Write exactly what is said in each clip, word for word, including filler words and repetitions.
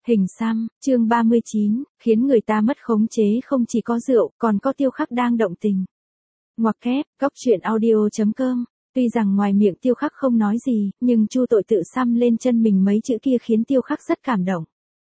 Hình xăm, chương ba mươi chín, khiến người ta mất khống chế không chỉ có rượu, còn có Tiêu Khắc đang động tình. Ngoặc kép, góc truyện audio chấm com. Tuy rằng ngoài miệng Tiêu Khắc không nói gì, nhưng Chu Tội tự xăm lên chân mình mấy chữ kia khiến Tiêu Khắc rất cảm động.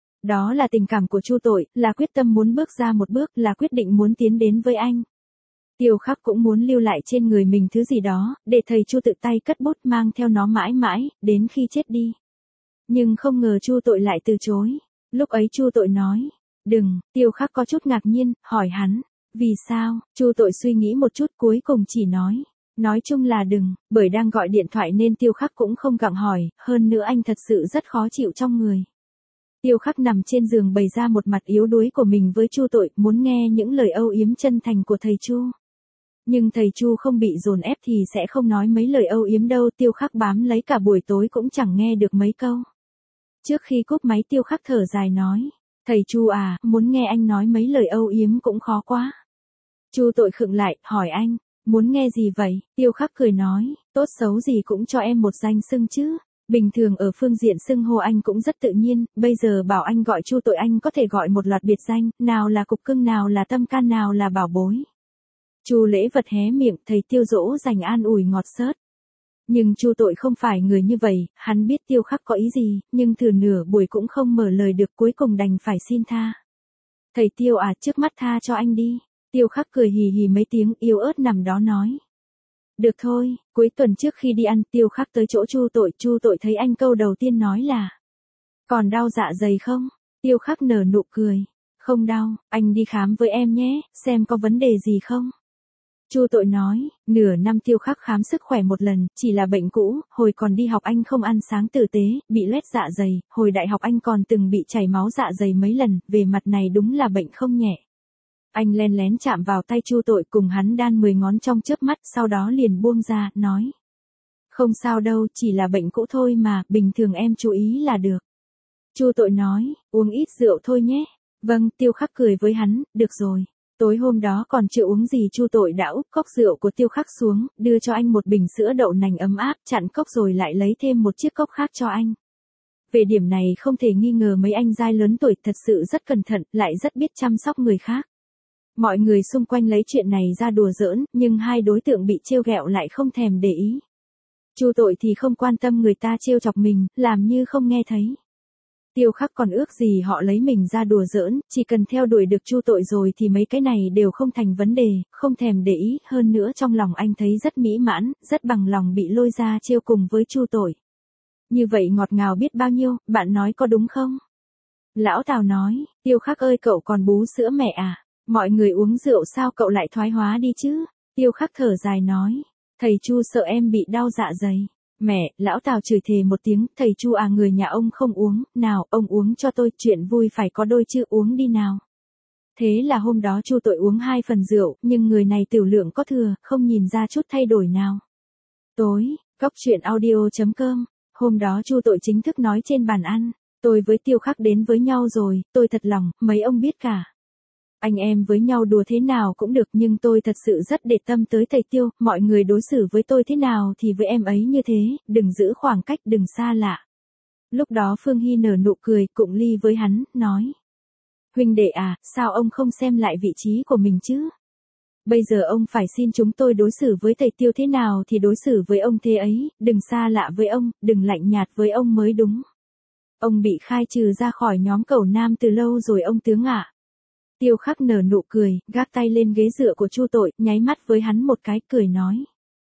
Đó là tình cảm của Chu Tội, là quyết tâm muốn bước ra một bước, là quyết định muốn tiến đến với anh. Tiêu Khắc cũng muốn lưu lại trên người mình thứ gì đó, để thầy Chu tự tay cất bút mang theo nó mãi mãi, đến khi chết đi. Nhưng không ngờ Chu Tội lại từ chối. Lúc ấy Chu Tội nói, đừng. Tiêu Khắc có chút ngạc nhiên, hỏi hắn, vì sao? Chu Tội suy nghĩ một chút cuối cùng chỉ nói, nói chung là đừng, bởi đang gọi điện thoại nên Tiêu Khắc cũng không gặng hỏi, hơn nữa anh thật sự rất khó chịu trong người. Tiêu Khắc nằm trên giường bày ra một mặt yếu đuối của mình với Chu Tội, muốn nghe những lời âu yếm chân thành của thầy Chu. Nhưng thầy Chu không bị dồn ép thì sẽ không nói mấy lời âu yếm đâu. Tiêu Khắc bám lấy cả buổi tối cũng chẳng nghe được mấy câu. Trước khi cúp máy Tiêu Khắc thở dài nói, thầy Chu à, muốn nghe anh nói mấy lời âu yếm cũng khó quá. Chu Tội khựng lại, hỏi anh, muốn nghe gì vậy? Tiêu Khắc cười nói, tốt xấu gì cũng cho em một danh xưng chứ. Bình thường ở phương diện xưng hô anh cũng rất tự nhiên, bây giờ bảo anh gọi Chu Tội anh có thể gọi một loạt biệt danh, nào là cục cưng, nào là tâm can, nào là bảo bối. Chu Lễ Vật hé miệng, thầy Tiêu dỗ dành an ủi ngọt xớt. Nhưng Chu Tội không phải người như vậy, hắn biết Tiêu Khắc có ý gì, nhưng thử nửa buổi cũng không mở lời được, cuối cùng đành phải xin tha. Thầy Tiêu à, trước mắt tha cho anh đi. Tiêu Khắc cười hì hì mấy tiếng, yếu ớt nằm đó nói. Được thôi. Cuối tuần trước khi đi ăn, Tiêu Khắc tới chỗ Chu Tội, Chu Tội thấy anh câu đầu tiên nói là, còn đau dạ dày không? Tiêu Khắc nở nụ cười, không đau, anh đi khám với em nhé, xem có vấn đề gì không? Chu Tội nói, nửa năm Tiêu Khắc khám sức khỏe một lần, chỉ là bệnh cũ, hồi còn đi học anh không ăn sáng tử tế, bị loét dạ dày, hồi đại học anh còn từng bị chảy máu dạ dày mấy lần, về mặt này đúng là bệnh không nhẹ. Anh len lén chạm vào tay Chu Tội, cùng hắn đan mười ngón trong chớp mắt, sau đó liền buông ra, nói. Không sao đâu, chỉ là bệnh cũ thôi mà, bình thường em chú ý là được. Chu Tội nói, uống ít rượu thôi nhé. Vâng. Tiêu Khắc cười với hắn, được rồi. Tối hôm đó còn chưa uống gì Chu Tội đã úp cốc rượu của Tiêu Khắc xuống, đưa cho anh một bình sữa đậu nành ấm áp, chặn cốc rồi lại lấy thêm một chiếc cốc khác cho anh. Về điểm này không thể nghi ngờ mấy anh giai lớn tuổi thật sự rất cẩn thận, lại rất biết chăm sóc người khác. Mọi người xung quanh lấy chuyện này ra đùa giỡn, nhưng hai đối tượng bị trêu ghẹo lại không thèm để ý. Chu Tội thì không quan tâm người ta trêu chọc mình, làm như không nghe thấy. Tiêu Khắc còn ước gì họ lấy mình ra đùa giỡn, chỉ cần theo đuổi được Chu Tội rồi thì mấy cái này đều không thành vấn đề, không thèm để ý, hơn nữa trong lòng anh thấy rất mỹ mãn, rất bằng lòng bị lôi ra trêu cùng với Chu Tội. Như vậy ngọt ngào biết bao nhiêu, bạn nói có đúng không? Lão Tào nói, Tiêu Khắc ơi cậu còn bú sữa mẹ à? Mọi người uống rượu sao cậu lại thoái hóa đi chứ? Tiêu Khắc thở dài nói, thầy Chu sợ em bị đau dạ dày. Mẹ, lão Tào chửi thề một tiếng, thầy Chu à, người nhà ông không uống, nào, ông uống cho tôi, chuyện vui phải có đôi chứ, uống đi nào. Thế là hôm đó Chu Tội uống hai phần rượu, nhưng người này tiểu lượng có thừa, không nhìn ra chút thay đổi nào. Tối, góc truyện audio chấm com, hôm đó Chu Tội chính thức nói trên bàn ăn, tôi với Tiêu Khắc đến với nhau rồi, tôi thật lòng, mấy ông biết cả. Anh em với nhau đùa thế nào cũng được, nhưng tôi thật sự rất để tâm tới thầy Tiêu, mọi người đối xử với tôi thế nào thì với em ấy như thế, đừng giữ khoảng cách, đừng xa lạ. Lúc đó Phương Hy nở nụ cười, cụng ly với hắn, nói. Huynh đệ à, sao ông không xem lại vị trí của mình chứ? Bây giờ ông phải xin chúng tôi đối xử với thầy Tiêu thế nào thì đối xử với ông thế ấy, đừng xa lạ với ông, đừng lạnh nhạt với ông mới đúng. Ông bị khai trừ ra khỏi nhóm cẩu nam từ lâu rồi ông tướng ạ. À. Tiêu Khắc nở nụ cười, gác tay lên ghế dựa của Chu Tội, nháy mắt với hắn một cái, cười nói.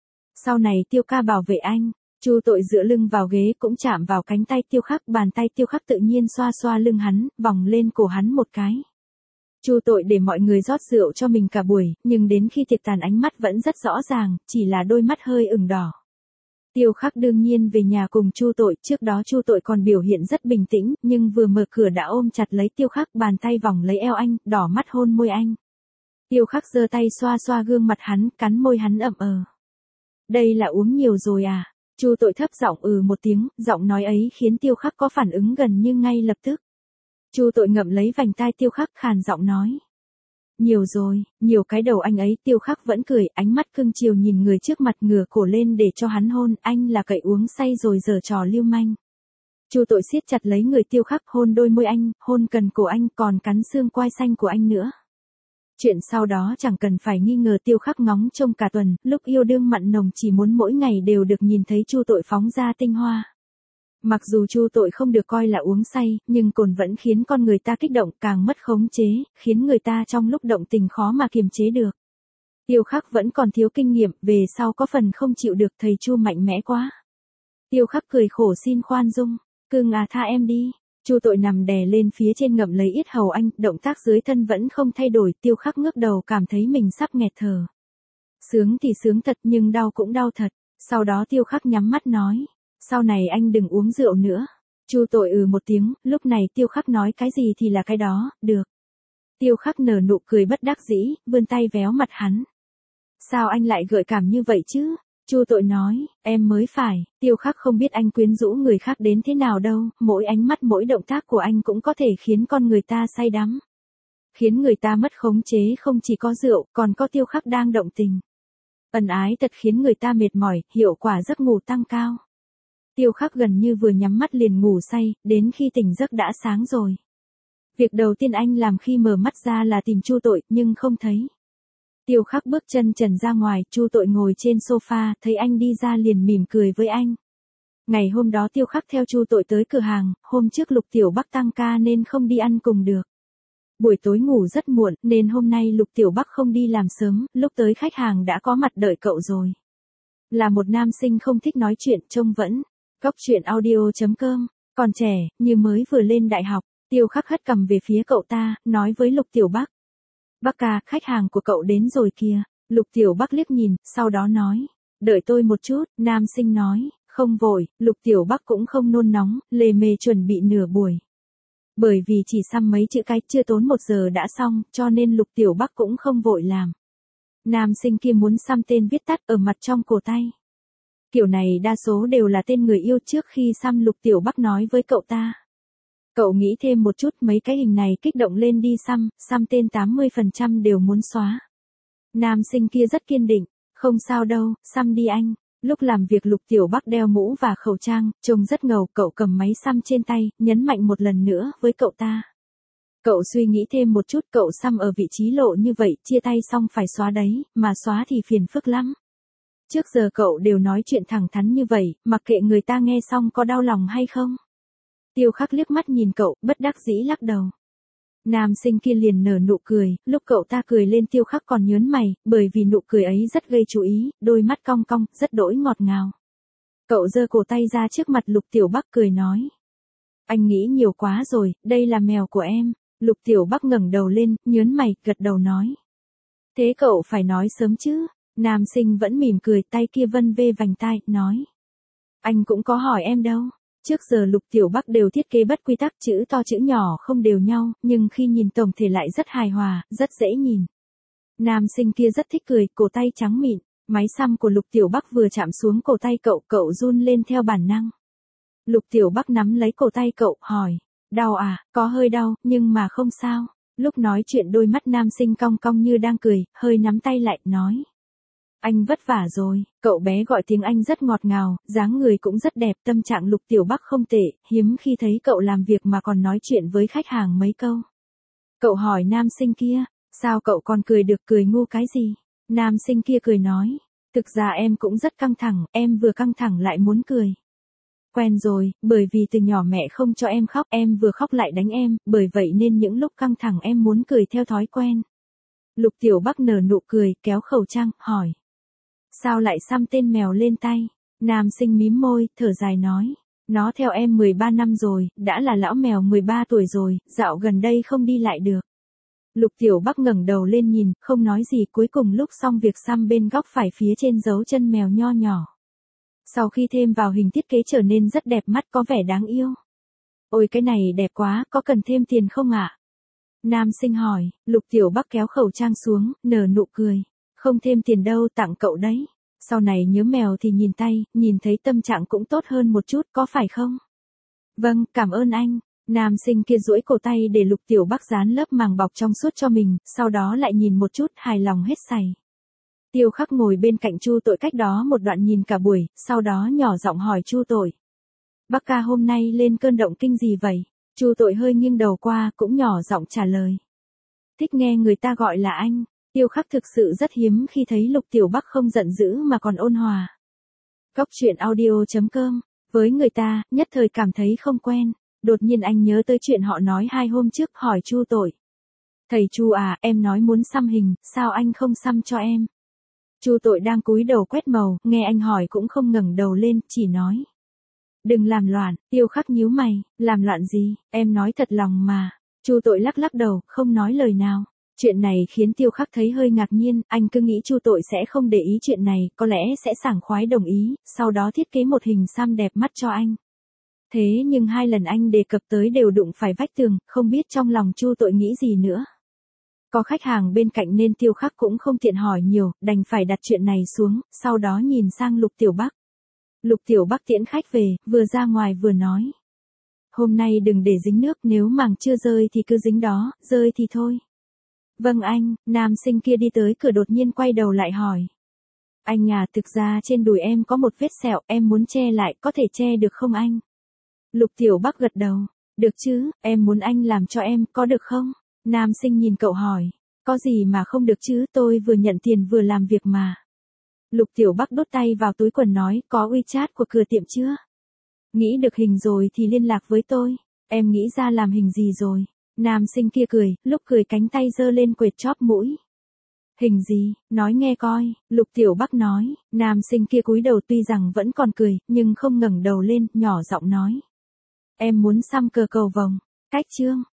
Sau này Tiêu ca bảo vệ anh. Chu Tội dựa lưng vào ghế cũng chạm vào cánh tay Tiêu Khắc, bàn tay Tiêu Khắc tự nhiên xoa xoa lưng hắn, vòng lên cổ hắn một cái. Chu Tội để mọi người rót rượu cho mình cả buổi, nhưng đến khi tiệc tàn ánh mắt vẫn rất rõ ràng, chỉ là đôi mắt hơi ửng đỏ. Tiêu Khắc đương nhiên về nhà cùng Chu Tội, trước đó Chu Tội còn biểu hiện rất bình tĩnh, nhưng vừa mở cửa đã ôm chặt lấy Tiêu Khắc, bàn tay vòng lấy eo anh, đỏ mắt hôn môi anh. Tiêu Khắc giơ tay xoa xoa gương mặt hắn, cắn môi hắn ậm ờ. Đây là uống nhiều rồi à? Chu Tội thấp giọng ừ một tiếng, giọng nói ấy khiến Tiêu Khắc có phản ứng gần như ngay lập tức. Chu Tội ngậm lấy vành tai Tiêu Khắc, khàn giọng nói. Nhiều rồi, nhiều cái đầu anh ấy. Tiêu Khắc vẫn cười, ánh mắt cưng chiều nhìn người trước mặt, ngửa cổ lên để cho hắn hôn, anh là cậy uống say rồi giở trò lưu manh. Chu Tội siết chặt lấy người Tiêu Khắc, hôn đôi môi anh, hôn cần cổ anh, còn cắn xương quai xanh của anh nữa. Chuyện sau đó chẳng cần phải nghi ngờ, Tiêu Khắc ngóng trông cả tuần, lúc yêu đương mặn nồng chỉ muốn mỗi ngày đều được nhìn thấy Chu Tội phóng ra tinh hoa. Mặc dù Chu Tội không được coi là uống say, nhưng cồn vẫn khiến con người ta kích động, càng mất khống chế, khiến người ta trong lúc động tình khó mà kiềm chế được. Tiêu Khắc vẫn còn thiếu kinh nghiệm, về sau có phần không chịu được thầy Chu mạnh mẽ quá. Tiêu Khắc cười khổ xin khoan dung, cưng à tha em đi. Chu Tội nằm đè lên phía trên ngậm lấy yết hầu anh, động tác dưới thân vẫn không thay đổi, Tiêu Khắc ngước đầu cảm thấy mình sắp nghẹt thở. Sướng thì sướng thật nhưng đau cũng đau thật, sau đó Tiêu Khắc nhắm mắt nói, sau này anh đừng uống rượu nữa. Chu Tội ừ một tiếng, lúc này Tiêu Khắc nói cái gì thì là cái đó, được. Tiêu Khắc nở nụ cười bất đắc dĩ, vươn tay véo mặt hắn. Sao anh lại gợi cảm như vậy chứ? Chu Tội nói, em mới phải. Tiêu Khắc không biết anh quyến rũ người khác đến thế nào đâu, mỗi ánh mắt mỗi động tác của anh cũng có thể khiến con người ta say đắm. Khiến người ta mất khống chế, không chỉ có rượu, còn có Tiêu Khắc đang động tình. Ân ái thật khiến người ta mệt mỏi, hiệu quả giấc ngủ tăng cao. Tiêu Khắc gần như vừa nhắm mắt liền ngủ say, đến khi tỉnh giấc đã sáng rồi. Việc đầu tiên anh làm khi mở mắt ra là tìm Chu Tội, nhưng không thấy. Tiêu Khắc bước chân trần ra ngoài, Chu Tội ngồi trên sofa, thấy anh đi ra liền mỉm cười với anh. Ngày hôm đó Tiêu Khắc theo Chu Tội tới cửa hàng, hôm trước Lục Tiểu Bắc tăng ca nên không đi ăn cùng được. Buổi tối ngủ rất muộn, nên hôm nay Lục Tiểu Bắc không đi làm sớm, lúc tới khách hàng đã có mặt đợi cậu rồi. Là một nam sinh không thích nói chuyện, trông vẫn. Góc truyện audio chấm com, còn trẻ, như mới vừa lên đại học, Tiêu Khắc hất cằm về phía cậu ta, nói với Lục Tiểu Bắc. Bắc ca, khách hàng của cậu đến rồi kìa. Lục Tiểu Bắc liếc nhìn, sau đó nói, đợi tôi một chút, nam sinh nói, không vội. Lục Tiểu Bắc cũng không nôn nóng, lề mề chuẩn bị nửa buổi. Bởi vì chỉ xăm mấy chữ cái chưa tốn một giờ đã xong, cho nên Lục Tiểu Bắc cũng không vội làm. Nam sinh kia muốn xăm tên viết tắt ở mặt trong cổ tay. Kiểu này đa số đều là tên người yêu trước khi xăm. Lục Tiểu Bắc nói với cậu ta. Cậu nghĩ thêm một chút, mấy cái hình này kích động lên đi xăm, xăm tên tám mươi phần trăm đều muốn xóa. Nam sinh kia rất kiên định, không sao đâu, xăm đi anh. Lúc làm việc Lục Tiểu Bắc đeo mũ và khẩu trang, trông rất ngầu, cậu cầm máy xăm trên tay, nhấn mạnh một lần nữa với cậu ta. Cậu suy nghĩ thêm một chút, cậu xăm ở vị trí lộ như vậy, chia tay xong phải xóa đấy, mà xóa thì phiền phức lắm. Trước giờ cậu đều nói chuyện thẳng thắn như vậy, mặc kệ người ta nghe xong có đau lòng hay không. Tiêu Khắc liếc mắt nhìn cậu, bất đắc dĩ lắc đầu. Nam sinh kia liền nở nụ cười, lúc cậu ta cười lên Tiêu Khắc còn nhớn mày, bởi vì nụ cười ấy rất gây chú ý, đôi mắt cong cong, rất đỗi ngọt ngào. Cậu giơ cổ tay ra trước mặt Lục Tiểu Bắc cười nói. Anh nghĩ nhiều quá rồi, đây là mèo của em. Lục Tiểu Bắc ngẩng đầu lên, nhớn mày, gật đầu nói. Thế cậu phải nói sớm chứ. Nam sinh vẫn mỉm cười, tay kia vân vê vành tai, nói. Anh cũng có hỏi em đâu. Trước giờ Lục Tiểu Bắc đều thiết kế bất quy tắc, chữ to chữ nhỏ không đều nhau, nhưng khi nhìn tổng thể lại rất hài hòa, rất dễ nhìn. Nam sinh kia rất thích cười, cổ tay trắng mịn, máy xăm của Lục Tiểu Bắc vừa chạm xuống cổ tay cậu, cậu run lên theo bản năng. Lục Tiểu Bắc nắm lấy cổ tay cậu, hỏi, đau à, có hơi đau, nhưng mà không sao. Lúc nói chuyện đôi mắt nam sinh cong cong như đang cười, hơi nắm tay lại, nói. Anh vất vả rồi. Cậu bé gọi tiếng Anh rất ngọt ngào, dáng người cũng rất đẹp, tâm trạng Lục Tiểu Bắc không tệ, hiếm khi thấy cậu làm việc mà còn nói chuyện với khách hàng mấy câu. Cậu hỏi nam sinh kia, sao cậu còn cười được, cười ngu cái gì? Nam sinh kia cười nói, thực ra em cũng rất căng thẳng, em vừa căng thẳng lại muốn cười. Quen rồi, bởi vì từ nhỏ mẹ không cho em khóc, em vừa khóc lại đánh em, bởi vậy nên những lúc căng thẳng em muốn cười theo thói quen. Lục Tiểu Bắc nở nụ cười, kéo khẩu trang, hỏi. Sao lại xăm tên mèo lên tay? Nam sinh mím môi, thở dài nói. Nó theo em mười ba năm rồi, đã là lão mèo mười ba tuổi rồi, dạo gần đây không đi lại được. Lục Tiểu Bắc ngẩng đầu lên nhìn, không nói gì, cuối cùng lúc xong việc xăm bên góc phải phía trên dấu chân mèo nho nhỏ. Sau khi thêm vào hình thiết kế trở nên rất đẹp mắt, có vẻ đáng yêu. Ôi cái này đẹp quá, có cần thêm tiền không ạ? Nam sinh hỏi. Lục Tiểu Bắc kéo khẩu trang xuống, nở nụ cười. Không thêm tiền đâu, tặng cậu đấy. Sau này nhớ mèo thì nhìn tay, nhìn thấy tâm trạng cũng tốt hơn một chút, có phải không? Vâng, cảm ơn anh. Nam sinh kia duỗi cổ tay để Lục Tiểu Bắc dán lớp màng bọc trong suốt cho mình, sau đó lại nhìn một chút, hài lòng hết sảy. Tiêu Khắc ngồi bên cạnh Chu Tội cách đó một đoạn nhìn cả buổi, sau đó nhỏ giọng hỏi Chu Tội. Bác ca hôm nay lên cơn động kinh gì vậy? Chu Tội hơi nghiêng đầu qua, cũng nhỏ giọng trả lời. Thích nghe người ta gọi là anh. Tiêu Khắc thực sự rất hiếm khi thấy Lục Tiểu Bắc không giận dữ mà còn ôn hòa. Góc truyện audio chấm com. Với người ta, nhất thời cảm thấy không quen. Đột nhiên anh nhớ tới chuyện họ nói hai hôm trước, hỏi Chu Tội. Thầy Chu à, em nói muốn xăm hình, sao anh không xăm cho em? Chu Tội đang cúi đầu quét màu, nghe anh hỏi cũng không ngẩng đầu lên, chỉ nói. Đừng làm loạn. Tiêu Khắc nhíu mày, làm loạn gì, em nói thật lòng mà. Chu Tội lắc lắc đầu, không nói lời nào. Chuyện này khiến Tiêu Khắc thấy hơi ngạc nhiên, anh cứ nghĩ Chu Tội sẽ không để ý chuyện này, có lẽ sẽ sảng khoái đồng ý, sau đó thiết kế một hình xăm đẹp mắt cho anh. Thế nhưng hai lần anh đề cập tới đều đụng phải vách tường, không biết trong lòng Chu Tội nghĩ gì nữa. Có khách hàng bên cạnh nên Tiêu Khắc cũng không tiện hỏi nhiều, đành phải đặt chuyện này xuống, sau đó nhìn sang Lục Tiểu Bắc. Lục Tiểu Bắc tiễn khách về, vừa ra ngoài vừa nói. Hôm nay đừng để dính nước, nếu màng chưa rơi thì cứ dính đó, rơi thì thôi. Vâng anh. Nam sinh kia đi tới cửa đột nhiên quay đầu lại hỏi. Anh à, thực ra trên đùi em có một vết sẹo, em muốn che lại, có thể che được không anh? Lục Tiểu Bắc gật đầu. Được chứ, em muốn anh làm cho em, có được không? Nam sinh nhìn cậu hỏi. Có gì mà không được chứ, tôi vừa nhận tiền vừa làm việc mà. Lục Tiểu Bắc đút tay vào túi quần nói, có WeChat của cửa tiệm chưa? Nghĩ được hình rồi thì liên lạc với tôi. Em nghĩ ra làm hình gì rồi? Nam sinh kia cười, lúc cười cánh tay giơ lên quệt chóp mũi. Hình gì, nói nghe coi. Lục Tiểu Bắc nói. Nam sinh kia cúi đầu tuy rằng vẫn còn cười, nhưng không ngẩng đầu lên, nhỏ giọng nói. Em muốn xăm cờ cầu vồng. Cách chương.